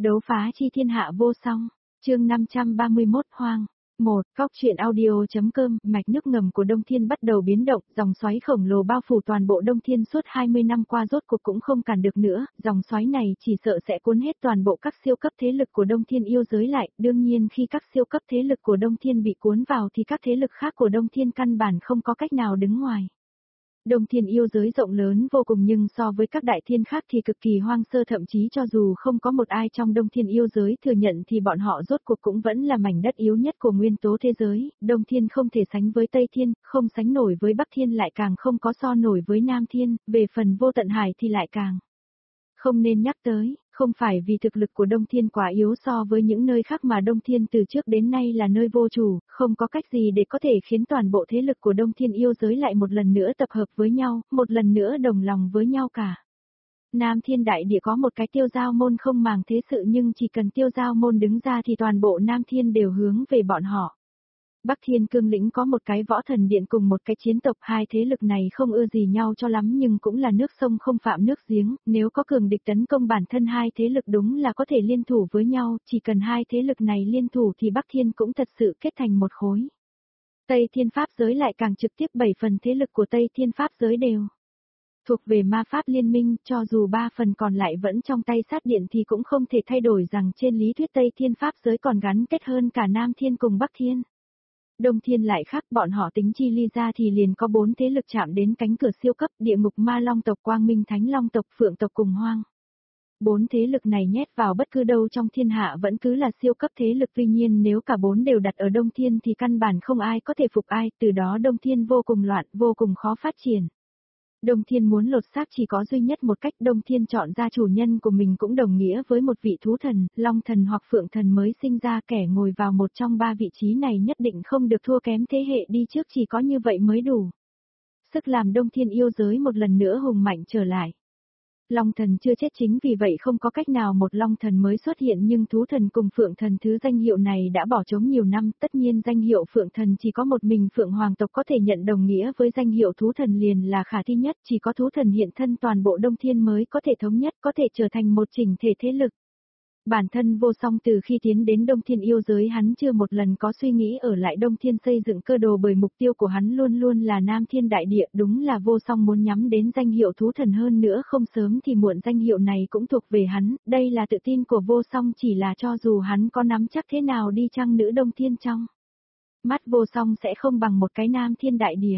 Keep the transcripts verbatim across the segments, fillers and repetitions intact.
Đấu phá chi thiên hạ vô song, chương năm trăm ba mươi mốt hoang. một. Góc truyện audio.com. Mạch nước ngầm của Đông Thiên bắt đầu biến động, dòng xoáy khổng lồ bao phủ toàn bộ Đông Thiên suốt hai mươi năm qua rốt cuộc cũng không cản được nữa, dòng xoáy này chỉ sợ sẽ cuốn hết toàn bộ các siêu cấp thế lực của Đông Thiên yêu giới lại, đương nhiên khi các siêu cấp thế lực của Đông Thiên bị cuốn vào thì các thế lực khác của Đông Thiên căn bản không có cách nào đứng ngoài. Đông Thiên yêu giới rộng lớn vô cùng nhưng so với các đại thiên khác thì cực kỳ hoang sơ, thậm chí cho dù không có một ai trong Đông Thiên yêu giới thừa nhận thì bọn họ rốt cuộc cũng vẫn là mảnh đất yếu nhất của nguyên tố thế giới. Đông Thiên không thể sánh với Tây Thiên, không sánh nổi với Bắc Thiên, lại càng không có so nổi với Nam Thiên, về phần Vô Tận Hải thì lại càng không nên nhắc tới. Không phải vì thực lực của Đông Thiên quá yếu so với những nơi khác mà Đông Thiên từ trước đến nay là nơi vô chủ, không có cách gì để có thể khiến toàn bộ thế lực của Đông Thiên yêu giới lại một lần nữa tập hợp với nhau, một lần nữa đồng lòng với nhau cả. Nam Thiên đại địa có một cái Tiêu Giao môn không màng thế sự, nhưng chỉ cần Tiêu Giao môn đứng ra thì toàn bộ Nam Thiên đều hướng về bọn họ. Bắc Thiên Cương Lĩnh có một cái Võ Thần Điện cùng một cái chiến tộc, hai thế lực này không ưa gì nhau cho lắm nhưng cũng là nước sông không phạm nước giếng, nếu có cường địch tấn công bản thân hai thế lực đúng là có thể liên thủ với nhau, chỉ cần hai thế lực này liên thủ thì Bắc Thiên cũng thật sự kết thành một khối. Tây Thiên Pháp giới lại càng trực tiếp, bảy phần thế lực của Tây Thiên Pháp giới đều thuộc về ma pháp liên minh, cho dù ba phần còn lại vẫn trong tay sát điện thì cũng không thể thay đổi rằng trên lý thuyết Tây Thiên Pháp giới còn gắn kết hơn cả Nam Thiên cùng Bắc Thiên. Đông Thiên lại khác, bọn họ tính chi ly ra thì liền có bốn thế lực chạm đến cánh cửa siêu cấp: Địa Ngục Ma Long tộc, Quang Minh Thánh Long tộc, Phượng tộc cùng Hoang. Bốn thế lực này nhét vào bất cứ đâu trong thiên hạ vẫn cứ là siêu cấp thế lực, tuy nhiên nếu cả bốn đều đặt ở Đông Thiên thì căn bản không ai có thể phục ai, từ đó Đông Thiên vô cùng loạn, vô cùng khó phát triển. Đông Thiên muốn lột xác chỉ có duy nhất một cách, Đông Thiên chọn ra chủ nhân của mình cũng đồng nghĩa với một vị thú thần, Long thần hoặc Phượng thần mới sinh ra, kẻ ngồi vào một trong ba vị trí này nhất định không được thua kém thế hệ đi trước, chỉ có như vậy mới đủ sức làm Đông Thiên yêu giới một lần nữa hùng mạnh trở lại. Long thần chưa chết, chính vì vậy không có cách nào một Long thần mới xuất hiện, nhưng thú thần cùng Phượng thần thứ danh hiệu này đã bỏ trống nhiều năm, tất nhiên danh hiệu Phượng thần chỉ có một mình Phượng hoàng tộc có thể nhận, đồng nghĩa với danh hiệu thú thần liền là khả thi nhất, chỉ có thú thần hiện thân toàn bộ Đông Thiên mới có thể thống nhất, có thể trở thành một chỉnh thể thế lực. Bản thân Vô Song từ khi tiến đến Đông Thiên yêu giới hắn chưa một lần có suy nghĩ ở lại Đông Thiên xây dựng cơ đồ, bởi mục tiêu của hắn luôn luôn là Nam Thiên đại địa, đúng là Vô Song muốn nhắm đến danh hiệu thú thần, hơn nữa không sớm thì muộn danh hiệu này cũng thuộc về hắn, đây là tự tin của Vô Song, chỉ là cho dù hắn có nắm chắc thế nào đi chăng nữa Đông Thiên trong mắt Vô Song sẽ không bằng một cái Nam Thiên đại địa.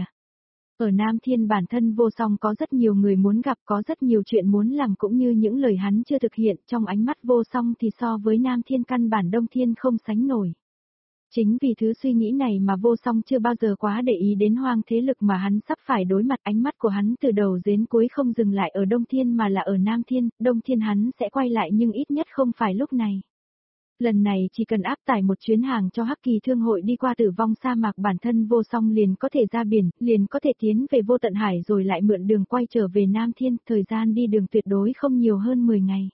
Ở Nam Thiên bản thân Vô Song có rất nhiều người muốn gặp, có rất nhiều chuyện muốn làm, cũng như những lời hắn chưa thực hiện, trong ánh mắt Vô Song thì so với Nam Thiên căn bản Đông Thiên không sánh nổi. Chính vì thứ suy nghĩ này mà Vô Song chưa bao giờ quá để ý đến Hoang thế lực mà hắn sắp phải đối mặt, ánh mắt của hắn từ đầu đến cuối không dừng lại ở Đông Thiên mà là ở Nam Thiên, Đông Thiên hắn sẽ quay lại nhưng ít nhất không phải lúc này. Lần này chỉ cần áp tải một chuyến hàng cho Hắc Kỳ Thương hội đi qua Tử Vong sa mạc, bản thân Vô Song liền có thể ra biển, liền có thể tiến về Vô Tận Hải rồi lại mượn đường quay trở về Nam Thiên, thời gian đi đường tuyệt đối không nhiều hơn mười ngày.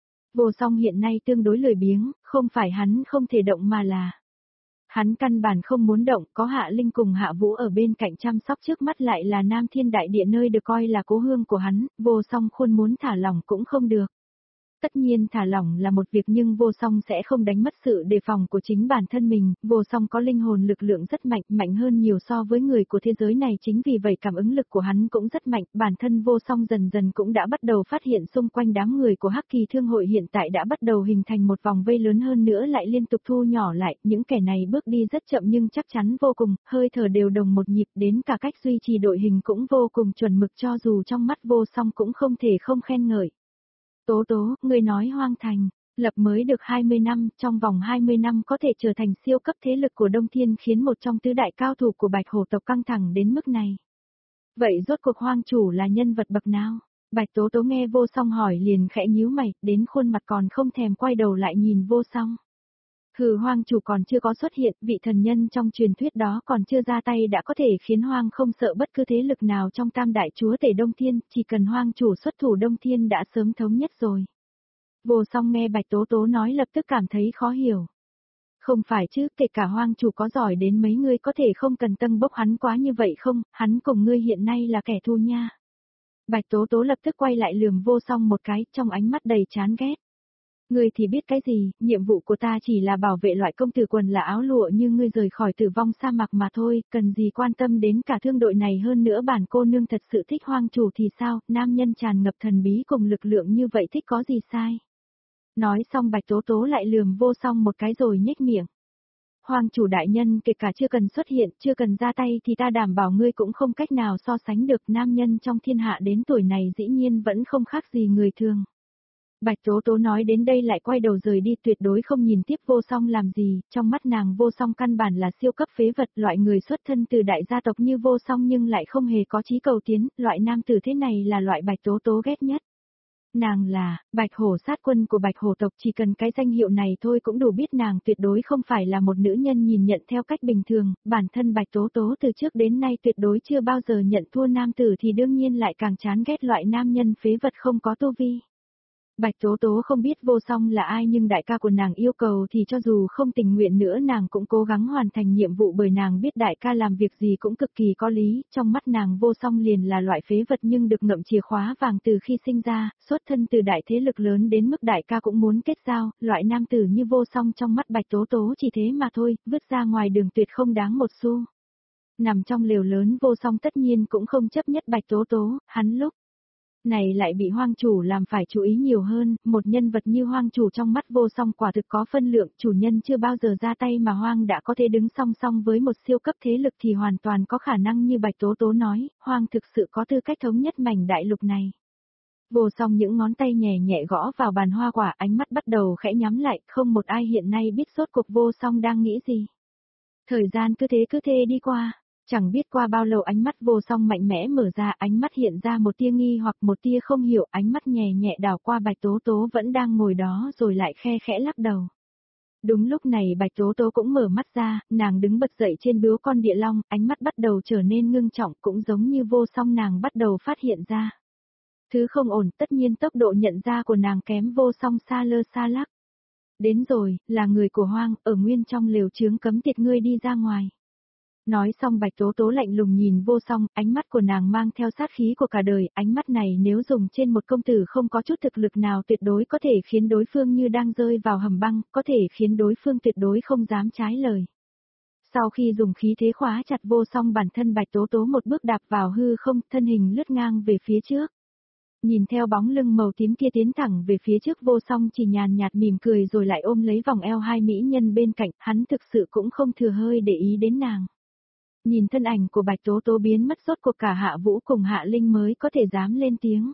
Vô Song hiện nay tương đối lười biếng, không phải hắn không thể động mà là hắn căn bản không muốn động, có Hạ Linh cùng Hạ Vũ ở bên cạnh chăm sóc, trước mắt lại là Nam Thiên đại địa nơi được coi là cố hương của hắn, Vô Song khôn muốn thả lỏng cũng không được. Tất nhiên thả lỏng là một việc nhưng Vô Song sẽ không đánh mất sự đề phòng của chính bản thân mình, Vô Song có linh hồn lực lượng rất mạnh, mạnh hơn nhiều so với người của thế giới này, chính vì vậy cảm ứng lực của hắn cũng rất mạnh, bản thân Vô Song dần dần cũng đã bắt đầu phát hiện xung quanh đám người của Hắc Kỳ Thương hội hiện tại đã bắt đầu hình thành một vòng vây lớn, hơn nữa lại liên tục thu nhỏ lại, những kẻ này bước đi rất chậm nhưng chắc chắn vô cùng, hơi thở đều đồng một nhịp, đến cả cách duy trì đội hình cũng vô cùng chuẩn mực, cho dù trong mắt Vô Song cũng không thể không khen ngợi. Tố Tố, người nói Hoang Thành lập mới được hai mươi năm, trong vòng hai mươi năm có thể trở thành siêu cấp thế lực của Đông Thiên, khiến một trong tứ đại cao thủ của Bạch Hổ tộc căng thẳng đến mức này. Vậy rốt cuộc Hoang chủ là nhân vật bậc nào? Bạch Tố Tố nghe Vô Song hỏi liền khẽ nhíu mày, đến khuôn mặt còn không thèm quay đầu lại nhìn Vô Song. Hừ, Hoang chủ còn chưa có xuất hiện, vị thần nhân trong truyền thuyết đó còn chưa ra tay đã có thể khiến Hoang không sợ bất cứ thế lực nào trong tam đại chúa tể Đông Thiên, chỉ cần Hoang chủ xuất thủ Đông Thiên đã sớm thống nhất rồi. Vô Song nghe Bạch Tố Tố nói lập tức cảm thấy khó hiểu. Không phải chứ, kể cả Hoang chủ có giỏi đến mấy, ngươi có thể không cần tâng bốc hắn quá như vậy không, hắn cùng ngươi hiện nay là kẻ thù nha. Bạch Tố Tố lập tức quay lại lườm Vô Song một cái, trong ánh mắt đầy chán ghét. Ngươi thì biết cái gì, nhiệm vụ của ta chỉ là bảo vệ loại công tử quần là áo lụa như ngươi rời khỏi tử vong sa mạc mà thôi, cần gì quan tâm đến cả thương đội này hơn nữa bản cô nương thật sự thích hoang chủ thì sao, nam nhân tràn ngập thần bí cùng lực lượng như vậy thích có gì sai. Nói xong Bạch Tố Tố lại lườm Vô Song một cái rồi nhếch miệng. Hoang chủ đại nhân kể cả chưa cần xuất hiện, chưa cần ra tay thì ta đảm bảo ngươi cũng không cách nào so sánh được, nam nhân trong thiên hạ đến tuổi này dĩ nhiên vẫn không khác gì người thường. Bạch Tố Tố nói đến đây lại quay đầu rời đi, tuyệt đối không nhìn tiếp Vô Song làm gì, trong mắt nàng Vô Song căn bản là siêu cấp phế vật, loại người xuất thân từ đại gia tộc như Vô Song nhưng lại không hề có chí cầu tiến, loại nam tử thế này là loại Bạch Tố Tố ghét nhất. Nàng là, Bạch Hổ sát quân của Bạch Hổ tộc, chỉ cần cái danh hiệu này thôi cũng đủ biết nàng tuyệt đối không phải là một nữ nhân nhìn nhận theo cách bình thường, bản thân Bạch Tố Tố từ trước đến nay tuyệt đối chưa bao giờ nhận thua nam tử thì đương nhiên lại càng chán ghét loại nam nhân phế vật không có tu vi. Bạch Tố Tố không biết Vô Song là ai nhưng đại ca của nàng yêu cầu thì cho dù không tình nguyện nữa nàng cũng cố gắng hoàn thành nhiệm vụ bởi nàng biết đại ca làm việc gì cũng cực kỳ có lý, trong mắt nàng Vô Song liền là loại phế vật nhưng được ngậm chìa khóa vàng từ khi sinh ra, xuất thân từ đại thế lực lớn đến mức đại ca cũng muốn kết giao, loại nam tử như Vô Song trong mắt Bạch Tố Tố chỉ thế mà thôi, vứt ra ngoài đường tuyệt không đáng một xu. Nằm trong lều lớn Vô Song tất nhiên cũng không chấp nhất Bạch Tố Tố, hắn lúc này lại bị hoang chủ làm phải chú ý nhiều hơn, một nhân vật như hoang chủ trong mắt Vô Song quả thực có phân lượng, chủ nhân chưa bao giờ ra tay mà hoang đã có thể đứng song song với một siêu cấp thế lực thì hoàn toàn có khả năng như Bạch Tố Tố nói, hoang thực sự có tư cách thống nhất mảnh đại lục này. Vô Song những ngón tay nhẹ nhẹ gõ vào bàn hoa quả, ánh mắt bắt đầu khẽ nhắm lại, không một ai hiện nay biết rốt cuộc Vô Song đang nghĩ gì. Thời gian cứ thế cứ thế đi qua. Chẳng biết qua bao lâu ánh mắt Vô Song mạnh mẽ mở ra, ánh mắt hiện ra một tia nghi hoặc một tia không hiểu, ánh mắt nhẹ nhẹ đảo qua Bạch Tố Tố vẫn đang ngồi đó rồi lại khe khẽ lắc đầu. Đúng lúc này Bạch Tố Tố cũng mở mắt ra, nàng đứng bật dậy trên bướu con địa long, ánh mắt bắt đầu trở nên ngưng trọng cũng giống như Vô Song nàng bắt đầu phát hiện ra. Thứ không ổn, tất nhiên tốc độ nhận ra của nàng kém Vô Song xa lơ xa lắc. Đến rồi, là người của hoang, ở nguyên trong lều chướng cấm tiệt ngươi đi ra ngoài. Nói xong Bạch Tố Tố lạnh lùng nhìn Vô Song, ánh mắt của nàng mang theo sát khí của cả đời, ánh mắt này nếu dùng trên một công tử không có chút thực lực nào tuyệt đối có thể khiến đối phương như đang rơi vào hầm băng, có thể khiến đối phương tuyệt đối không dám trái lời. Sau khi dùng khí thế khóa chặt Vô Song, bản thân Bạch Tố Tố một bước đạp vào hư không, thân hình lướt ngang về phía trước. Nhìn theo bóng lưng màu tím kia tiến thẳng về phía trước, Vô Song chỉ nhàn nhạt mỉm cười rồi lại ôm lấy vòng eo hai mỹ nhân bên cạnh, hắn thực sự cũng không thừa hơi để ý đến nàng. Nhìn thân ảnh của Bạch Tố Tố biến mất, rốt cuộc cả Hạ Vũ cùng Hạ Linh mới có thể dám lên tiếng.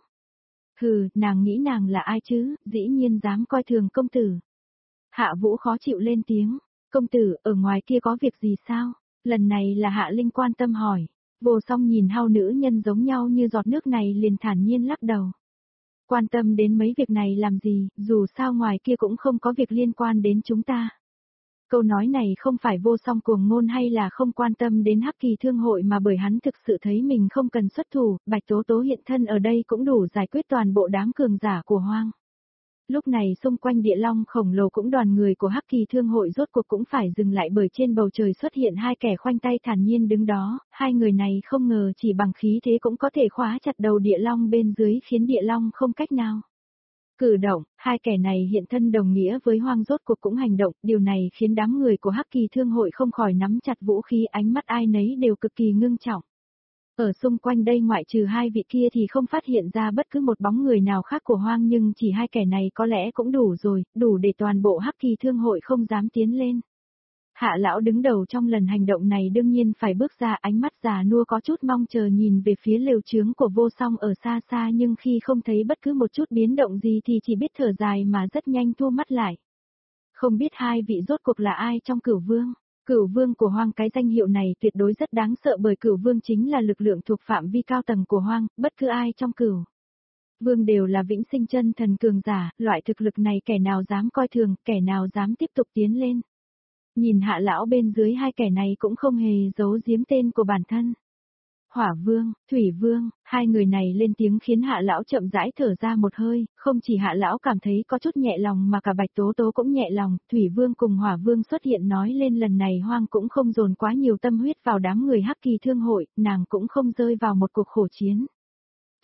Hừ, nàng nghĩ nàng là ai chứ, dĩ nhiên dám coi thường công tử. Hạ Vũ khó chịu lên tiếng, công tử, ở ngoài kia có việc gì sao? Lần này là Hạ Linh quan tâm hỏi. Vô Song nhìn hao nữ nhân giống nhau như giọt nước này liền thản nhiên lắc đầu. Quan tâm đến mấy việc này làm gì, dù sao ngoài kia cũng không có việc liên quan đến chúng ta. Câu nói này không phải Vô Song cuồng ngôn hay là không quan tâm đến Hắc Kỳ Thương hội mà bởi hắn thực sự thấy mình không cần xuất thủ, Bạch Tố Tố hiện thân ở đây cũng đủ giải quyết toàn bộ đám cường giả của hoang. Lúc này xung quanh địa long khổng lồ cũng đoàn người của Hắc Kỳ Thương hội rốt cuộc cũng phải dừng lại bởi trên bầu trời xuất hiện hai kẻ khoanh tay thản nhiên đứng đó, hai người này không ngờ chỉ bằng khí thế cũng có thể khóa chặt đầu địa long bên dưới khiến địa long không cách nào cử động, hai kẻ này hiện thân đồng nghĩa với hoang rốt cuộc cũng hành động, điều này khiến đám người của Hắc Kỳ Thương hội không khỏi nắm chặt vũ khí, ánh mắt ai nấy đều cực kỳ ngưng trọng. Ở xung quanh đây ngoại trừ hai vị kia thì không phát hiện ra bất cứ một bóng người nào khác của hoang, nhưng chỉ hai kẻ này có lẽ cũng đủ rồi, đủ để toàn bộ Hắc Kỳ Thương hội không dám tiến lên. Hạ lão đứng đầu trong lần hành động này đương nhiên phải bước ra, ánh mắt già nua có chút mong chờ nhìn về phía lều chướng của Vô Song ở xa xa, nhưng khi không thấy bất cứ một chút biến động gì thì chỉ biết thở dài mà rất nhanh thu mắt lại. Không biết hai vị rốt cuộc là ai trong Cửu Vương? Cửu Vương của hoang, cái danh hiệu này tuyệt đối rất đáng sợ bởi Cửu Vương chính là lực lượng thuộc phạm vi cao tầng của hoang, bất cứ ai trong Cửu Vương đều là vĩnh sinh chân thần cường giả, loại thực lực này kẻ nào dám coi thường, kẻ nào dám tiếp tục tiến lên. Nhìn Hạ lão bên dưới hai kẻ này cũng không hề giấu giếm tên của bản thân. Hỏa Vương, Thủy Vương, hai người này lên tiếng khiến Hạ lão chậm rãi thở ra một hơi, không chỉ Hạ lão cảm thấy có chút nhẹ lòng mà cả Bạch Tố Tố cũng nhẹ lòng, Thủy Vương cùng Hỏa Vương xuất hiện nói lên lần này hoang cũng không dồn quá nhiều tâm huyết vào đám người Hắc Kỳ Thương hội, nàng cũng không rơi vào một cuộc khổ chiến.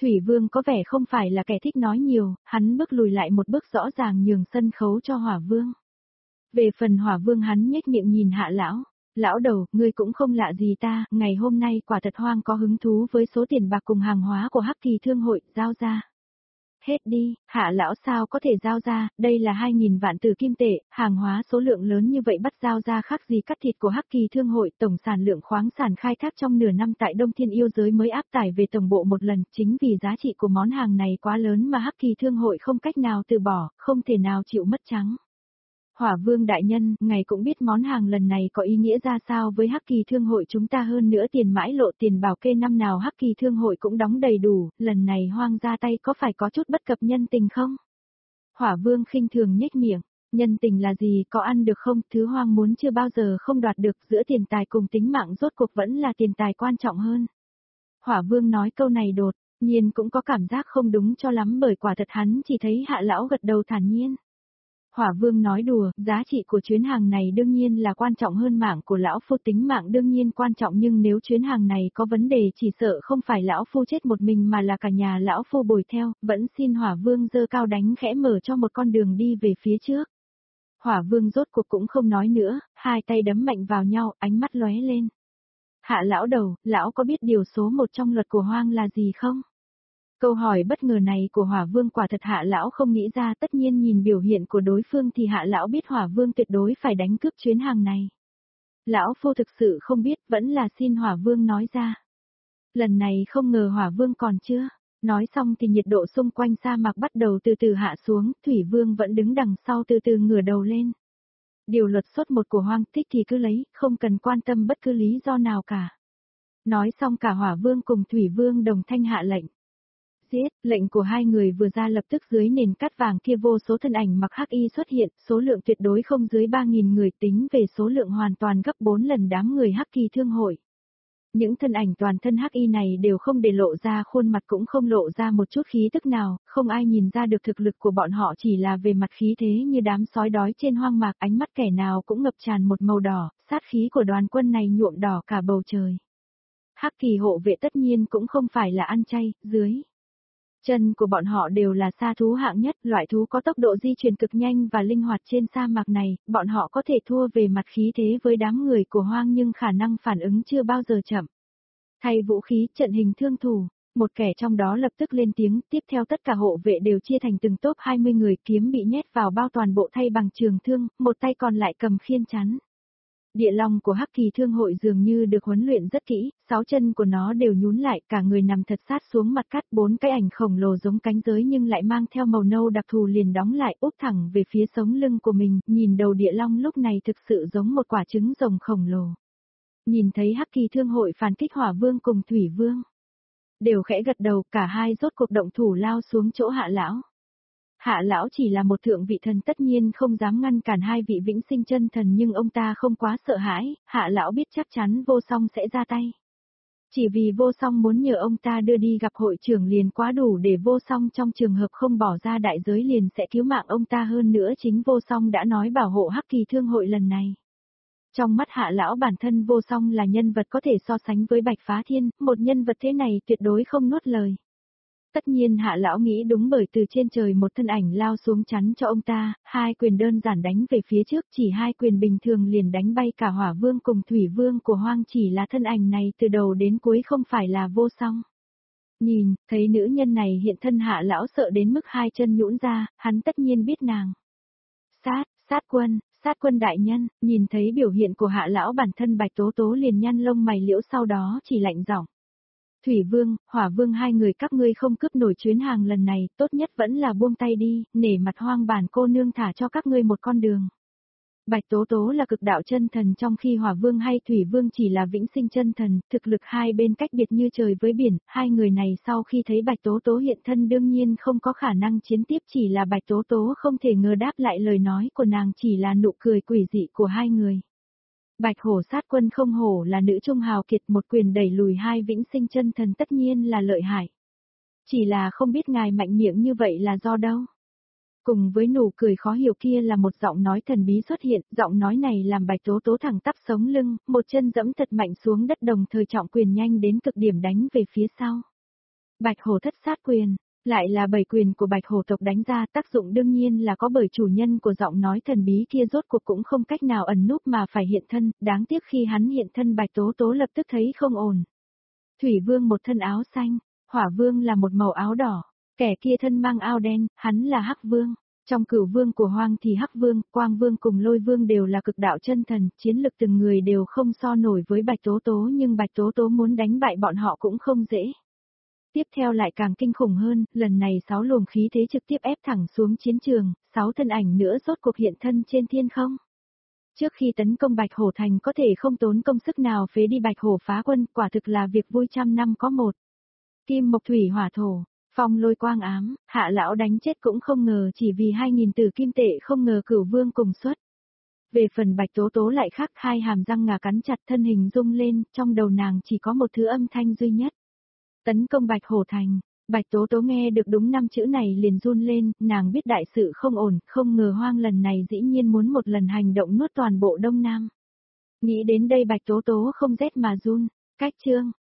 Thủy Vương có vẻ không phải là kẻ thích nói nhiều, hắn bước lùi lại một bước rõ ràng nhường sân khấu cho Hỏa Vương. Về phần Hỏa Vương hắn nhếch miệng nhìn Hạ lão, lão đầu, ngươi cũng không lạ gì ta, ngày hôm nay quả thật hoang có hứng thú với số tiền bạc cùng hàng hóa của Hắc Kỳ Thương hội, giao ra. Hết đi, Hạ lão sao có thể giao ra, đây là hai nghìn vạn tử kim tệ, hàng hóa số lượng lớn như vậy bắt giao ra khác gì cắt thịt của Hắc Kỳ Thương hội, tổng sản lượng khoáng sản khai thác trong nửa năm tại Đông Thiên yêu giới mới áp tải về tổng bộ một lần, chính vì giá trị của món hàng này quá lớn mà Hắc Kỳ Thương hội không cách nào từ bỏ, không thể nào chịu mất trắng. Hỏa Vương đại nhân, ngài cũng biết món hàng lần này có ý nghĩa ra sao với Hắc Kỳ Thương hội chúng ta, hơn nữa tiền mãi lộ tiền bảo kê năm nào Hắc Kỳ Thương hội cũng đóng đầy đủ, lần này hoang ra tay có phải có chút bất cập nhân tình không? Hỏa Vương khinh thường nhếch miệng, nhân tình là gì, có ăn được không, thứ hoang muốn chưa bao giờ không đoạt được, giữa tiền tài cùng tính mạng rốt cuộc vẫn là tiền tài quan trọng hơn. Hỏa Vương nói câu này đột nhiên cũng có cảm giác không đúng cho lắm, bởi quả thật hắn chỉ thấy Hạ lão gật đầu thản nhiên. Hỏa Vương nói đùa, giá trị của chuyến hàng này đương nhiên là quan trọng hơn mạng của lão phu, tính mạng đương nhiên quan trọng, nhưng nếu chuyến hàng này có vấn đề chỉ sợ không phải lão phu chết một mình mà là cả nhà lão phu bồi theo, vẫn xin Hỏa Vương giơ cao đánh khẽ mở cho một con đường đi về phía trước. Hỏa Vương rốt cuộc cũng không nói nữa, hai tay đấm mạnh vào nhau, ánh mắt lóe lên. Hạ lão đầu, lão có biết điều số một trong luật của hoang là gì không? Câu hỏi bất ngờ này của Hỏa Vương quả thật Hạ lão không nghĩ ra, tất nhiên nhìn biểu hiện của đối phương thì Hạ lão biết Hỏa Vương tuyệt đối phải đánh cướp chuyến hàng này. Lão phu thực sự không biết, vẫn là xin Hỏa Vương nói ra. Lần này không ngờ Hỏa Vương còn chưa. Nói xong thì nhiệt độ xung quanh sa mạc bắt đầu từ từ hạ xuống, Thủy Vương vẫn đứng đằng sau từ từ ngửa đầu lên. Điều luật xuất một của hoang, thích thì cứ lấy, không cần quan tâm bất cứ lý do nào cả. Nói xong cả Hỏa Vương cùng Thủy Vương đồng thanh hạ lệnh. Giết, lệnh của hai người vừa ra lập tức dưới nền cát vàng kia vô số thân ảnh mặc hắc y xuất hiện, số lượng tuyệt đối không dưới ba nghìn người, tính về số lượng hoàn toàn gấp bốn lần đám người Hắc Kỳ Thương hội. Những thân ảnh toàn thân hắc y này đều không để lộ ra khuôn mặt, cũng không lộ ra một chút khí tức nào, không ai nhìn ra được thực lực của bọn họ, chỉ là về mặt khí thế như đám sói đói trên hoang mạc, ánh mắt kẻ nào cũng ngập tràn một màu đỏ, sát khí của đoàn quân này nhuộm đỏ cả bầu trời. Hắc Kỳ hộ vệ tất nhiên cũng không phải là ăn chay, dưới chân của bọn họ đều là sa thú hạng nhất, loại thú có tốc độ di chuyển cực nhanh và linh hoạt trên sa mạc này, bọn họ có thể thua về mặt khí thế với đám người của hoang nhưng khả năng phản ứng chưa bao giờ chậm. Thay vũ khí, trận hình thương thủ, một kẻ trong đó lập tức lên tiếng, tiếp theo tất cả hộ vệ đều chia thành từng tốp hai mươi người, kiếm bị nhét vào bao toàn bộ thay bằng trường thương, một tay còn lại cầm khiên chắn. Địa long của Hắc Kỳ Thương hội dường như được huấn luyện rất kỹ, sáu chân của nó đều nhún lại, cả người nằm thật sát xuống mặt cát, bốn cái ảnh khổng lồ giống cánh giới nhưng lại mang theo màu nâu đặc thù liền đóng lại, úp thẳng về phía sống lưng của mình, nhìn đầu địa long lúc này thực sự giống một quả trứng rồng khổng lồ. Nhìn thấy Hắc Kỳ Thương hội phản kích, Hỏa Vương cùng Thủy Vương đều khẽ gật đầu, cả hai rốt cuộc động thủ lao xuống chỗ Hạ lão. Hạ lão chỉ là một thượng vị thần, tất nhiên không dám ngăn cản hai vị vĩnh sinh chân thần, nhưng ông ta không quá sợ hãi, Hạ lão biết chắc chắn Vô Song sẽ ra tay. Chỉ vì Vô Song muốn nhờ ông ta đưa đi gặp hội trưởng liền quá đủ để Vô Song trong trường hợp không bỏ ra đại giới liền sẽ cứu mạng ông ta, hơn nữa chính Vô Song đã nói bảo hộ Hắc Kỳ Thương hội lần này. Trong mắt Hạ lão bản thân Vô Song là nhân vật có thể so sánh với Bạch Phá Thiên, một nhân vật thế này tuyệt đối không nuốt lời. Tất nhiên Hạ lão nghĩ đúng, bởi từ trên trời một thân ảnh lao xuống chắn cho ông ta, hai quyền đơn giản đánh về phía trước, chỉ hai quyền bình thường liền đánh bay cả Hỏa Vương cùng Thủy Vương của hoang, chỉ là thân ảnh này từ đầu đến cuối không phải là Vô Song. Nhìn, thấy nữ nhân này hiện thân, Hạ lão sợ đến mức hai chân nhũn ra, hắn tất nhiên biết nàng. Sát, sát quân, sát quân đại nhân, nhìn thấy biểu hiện của Hạ lão bản thân Bạch Tố Tố liền nhăn lông mày liễu, sau đó chỉ lạnh giọng. Thủy Vương, Hỏa Vương, hai người các ngươi không cướp nổi chuyến hàng lần này, tốt nhất vẫn là buông tay đi, nể mặt hoang bản cô nương thả cho các ngươi một con đường. Bạch Tố Tố là cực đạo chân thần, trong khi Hỏa Vương hay Thủy Vương chỉ là vĩnh sinh chân thần, thực lực hai bên cách biệt như trời với biển, hai người này sau khi thấy Bạch Tố Tố hiện thân đương nhiên không có khả năng chiến tiếp, chỉ là Bạch Tố Tố không thể ngờ đáp lại lời nói của nàng chỉ là nụ cười quỷ dị của hai người. Bạch hổ sát quân không hổ là nữ trung hào kiệt, một quyền đẩy lùi hai vĩnh sinh chân thần tất nhiên là lợi hại. Chỉ là không biết ngài mạnh miệng như vậy là do đâu. Cùng với nụ cười khó hiểu kia là một giọng nói thần bí xuất hiện, giọng nói này làm Bạch Tố Tố thẳng tắp sống lưng, một chân dẫm thật mạnh xuống đất, đồng thời trọng quyền nhanh đến cực điểm đánh về phía sau. Bạch hổ thất sát quyền, lại là bảy quyền của bạch hổ tộc đánh ra, tác dụng đương nhiên là có, bởi chủ nhân của giọng nói thần bí kia rốt cuộc cũng không cách nào ẩn núp mà phải hiện thân, đáng tiếc khi hắn hiện thân Bạch Tố Tố lập tức thấy không ổn. Thủy Vương một thân áo xanh, Hỏa Vương là một màu áo đỏ, kẻ kia thân mang áo đen, hắn là Hắc Vương. Trong cửu vương của Hoang thì Hắc Vương, Quang Vương cùng Lôi Vương đều là cực đạo chân thần, chiến lực từng người đều không so nổi với Bạch Tố Tố, nhưng Bạch Tố Tố muốn đánh bại bọn họ cũng không dễ. Tiếp theo lại càng kinh khủng hơn, lần này sáu luồng khí thế trực tiếp ép thẳng xuống chiến trường, sáu thân ảnh nữa rốt cuộc hiện thân trên thiên không. Trước khi tấn công Bạch Hổ Thành có thể không tốn công sức nào phế đi Bạch Hổ phá quân, quả thực là việc vui trăm năm có một. Kim mộc thủy hỏa thổ, phong lôi quang ám, hạ lão đánh chết cũng không ngờ, chỉ vì hai nghìn tử kim tệ không ngờ cửu vương cùng xuất. Về phần Bạch Tố Tố lại khác, hai hàm răng ngà cắn chặt, thân hình rung lên, trong đầu nàng chỉ có một thứ âm thanh duy nhất. Tấn công Bạch Hổ Thành. Bạch Tố Tố nghe được đúng năm chữ này liền run lên, nàng biết đại sự không ổn, không ngờ Hoang lần này dĩ nhiên muốn một lần hành động nuốt toàn bộ Đông Nam. Nghĩ đến đây Bạch Tố Tố không rét mà run. Cách chương